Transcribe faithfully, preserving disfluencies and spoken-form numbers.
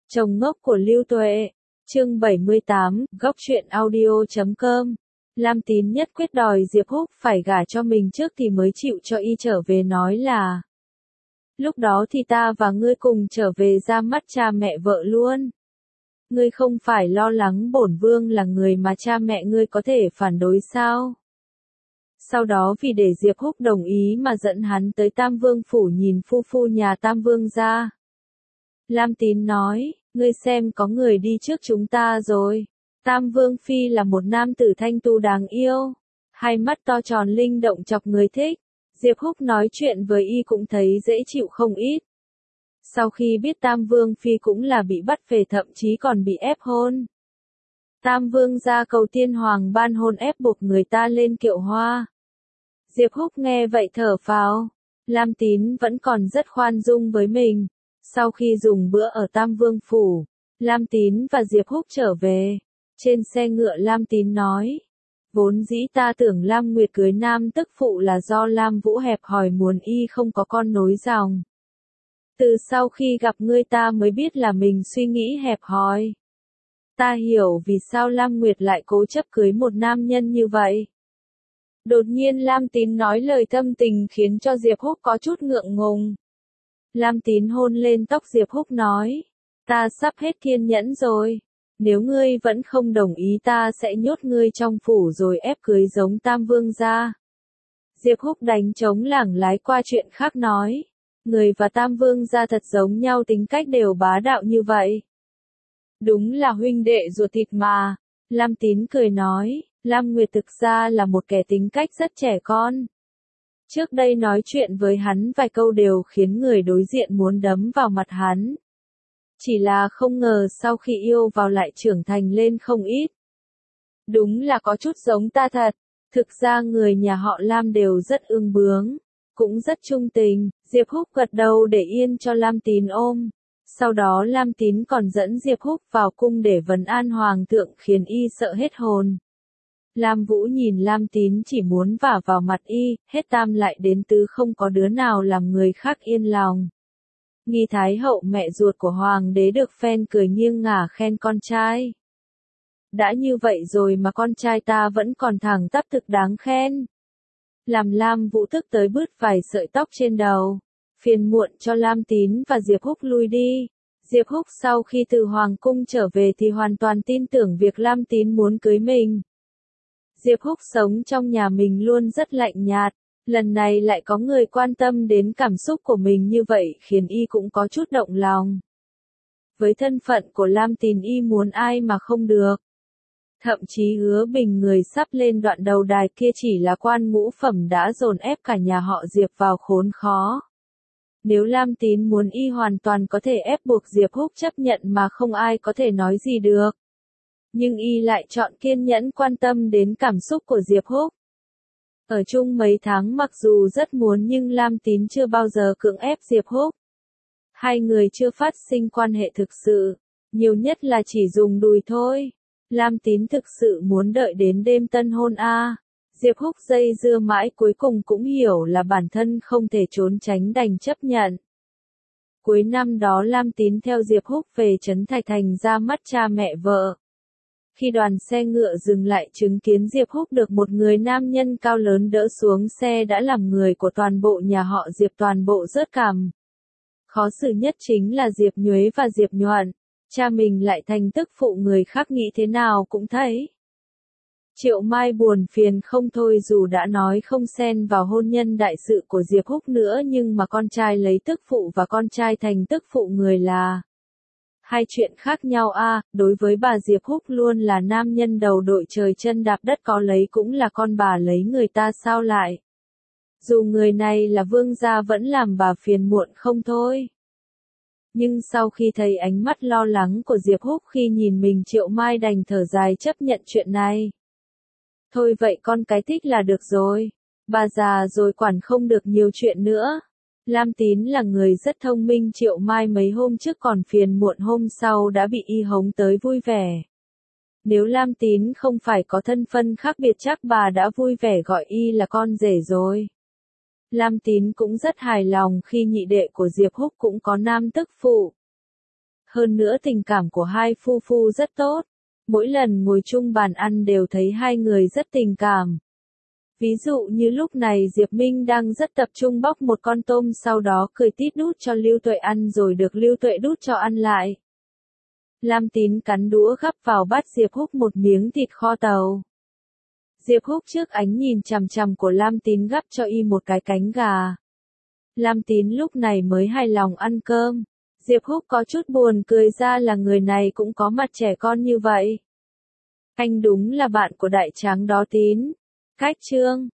Chồng ngốc của Lưu Tuệ, chương bảy mươi tám, góc truyện audio chấm com. Lam Tín nhất quyết đòi Diệp Húc phải gả cho mình trước thì mới chịu cho y trở về, nói là lúc đó thì ta và ngươi cùng trở về ra mắt cha mẹ vợ luôn. Ngươi không phải lo lắng bổn vương là người mà cha mẹ ngươi có thể phản đối sao? Sau đó vì để Diệp Húc đồng ý mà dẫn hắn tới Tam Vương phủ nhìn phu phu nhà Tam Vương ra. Lam Tín nói, ngươi xem có người đi trước chúng ta rồi. Tam Vương Phi là một nam tử thanh tu đáng yêu. Hai mắt to tròn linh động chọc người thích. Diệp Húc nói chuyện với y cũng thấy dễ chịu không ít. Sau khi biết Tam Vương Phi cũng là bị bắt về, thậm chí còn bị ép hôn. Tam Vương ra cầu tiên hoàng ban hôn ép buộc người ta lên kiệu hoa. Diệp Húc nghe vậy thở phào. Lam Tín vẫn còn rất khoan dung với mình. Sau khi dùng bữa ở Tam Vương phủ, Lam Tín và Diệp Húc trở về. Trên xe ngựa Lam Tín nói, vốn dĩ ta tưởng Lam Nguyệt cưới nam tức phụ là do Lam Vũ hẹp hòi muốn y không có con nối dòng. Từ sau khi gặp ngươi ta mới biết là mình suy nghĩ hẹp hòi. Ta hiểu vì sao Lam Nguyệt lại cố chấp cưới một nam nhân như vậy. Đột nhiên Lam Tín nói lời thâm tình khiến cho Diệp Húc có chút ngượng ngùng. Lam Tín hôn lên tóc Diệp Húc nói, ta sắp hết kiên nhẫn rồi. Nếu ngươi vẫn không đồng ý ta sẽ nhốt ngươi trong phủ rồi ép cưới giống Tam Vương gia. Diệp Húc đánh trống lảng lái qua chuyện khác nói, người và Tam Vương gia thật giống nhau, tính cách đều bá đạo như vậy. Đúng là huynh đệ ruột thịt mà. Lam Tín cười nói, Lam Nguyệt thực ra là một kẻ tính cách rất trẻ con. Trước đây nói chuyện với hắn vài câu đều khiến người đối diện muốn đấm vào mặt hắn. Chỉ là không ngờ sau khi yêu vào lại trưởng thành lên không ít. Đúng là có chút giống ta thật. Thực ra người nhà họ Lam đều rất ương bướng, cũng rất trung tình. Diệp Húc gật đầu để yên cho Lam Tín ôm. Sau đó Lam Tín còn dẫn Diệp Húc vào cung để vấn an hoàng thượng khiến y sợ hết hồn. Lam Vũ nhìn Lam Tín chỉ muốn vả vào mặt y, hết tam lại đến tứ không có đứa nào làm người khác yên lòng. Nghi Thái hậu mẹ ruột của hoàng đế được phen cười nghiêng ngả khen con trai. Đã như vậy rồi mà con trai ta vẫn còn thẳng tắp, thực đáng khen. Làm Lam Vũ tức tới bứt vài sợi tóc trên đầu. Phiền muộn cho Lam Tín và Diệp Húc lui đi. Diệp Húc sau khi từ hoàng cung trở về thì hoàn toàn tin tưởng việc Lam Tín muốn cưới mình. Diệp Húc sống trong nhà mình luôn rất lạnh nhạt, lần này lại có người quan tâm đến cảm xúc của mình như vậy khiến y cũng có chút động lòng. Với thân phận của Lam Tín y muốn ai mà không được. Thậm chí Hứa Bình người sắp lên đoạn đầu đài kia chỉ là quan ngũ phẩm đã dồn ép cả nhà họ Diệp vào khốn khó. Nếu Lam Tín muốn y hoàn toàn có thể ép buộc Diệp Húc chấp nhận mà không ai có thể nói gì được. Nhưng y lại chọn kiên nhẫn quan tâm đến cảm xúc của Diệp Húc. Ở chung mấy tháng mặc dù rất muốn nhưng Lam Tín chưa bao giờ cưỡng ép Diệp Húc. Hai người chưa phát sinh quan hệ thực sự, nhiều nhất là chỉ dùng đùi thôi. Lam Tín thực sự muốn đợi đến đêm tân hôn a. À. Diệp Húc dây dưa mãi cuối cùng cũng hiểu là bản thân không thể trốn tránh đành chấp nhận. Cuối năm đó Lam Tín theo Diệp Húc về Trấn Thạch Thành ra mắt cha mẹ vợ. Khi đoàn xe ngựa dừng lại chứng kiến Diệp Húc được một người nam nhân cao lớn đỡ xuống xe đã làm người của toàn bộ nhà họ Diệp toàn bộ rớt cằm. Khó xử nhất chính là Diệp Nhuế và Diệp Nhuận. Cha mình lại thành tức phụ, người khác nghĩ thế nào cũng thấy. Triệu Mai buồn phiền không thôi, dù đã nói không xen vào hôn nhân đại sự của Diệp Húc nữa nhưng mà con trai lấy tức phụ và con trai thành tức phụ người là hai chuyện khác nhau a. À, đối với bà Diệp Húc luôn là nam nhân đầu đội trời chân đạp đất, có lấy cũng là con bà lấy người ta sao lại. Dù người này là vương gia vẫn làm bà phiền muộn không thôi. Nhưng sau khi thấy ánh mắt lo lắng của Diệp Húc khi nhìn mình, Triệu Mai đành thở dài chấp nhận chuyện này. Thôi vậy con cái thích là được rồi. Bà già rồi quản không được nhiều chuyện nữa. Lam Tín là người rất thông minh, Triệu Mai mấy hôm trước còn phiền muộn, hôm sau đã bị y hống tới vui vẻ. Nếu Lam Tín không phải có thân phân khác biệt chắc bà đã vui vẻ gọi y là con rể rồi. Lam Tín cũng rất hài lòng khi nhị đệ của Diệp Húc cũng có nam tức phụ. hơn nữa tình cảm của hai phu phu rất tốt. Mỗi lần ngồi chung bàn ăn đều thấy hai người rất tình cảm. Ví dụ như lúc này Diệp Minh đang rất tập trung bóc một con tôm sau đó cười tít đút cho Lưu Tuệ ăn rồi được Lưu Tuệ đút cho ăn lại. Lam Tín cắn đũa gắp vào bát Diệp Húc một miếng thịt kho tàu. Diệp Húc trước ánh nhìn chằm chằm của Lam Tín gắp cho y một cái cánh gà. Lam Tín lúc này mới hài lòng ăn cơm. Diệp Húc có chút buồn cười ra là người này cũng có mặt trẻ con như vậy. Anh đúng là bạn của đại tráng đó Tín. Cách chương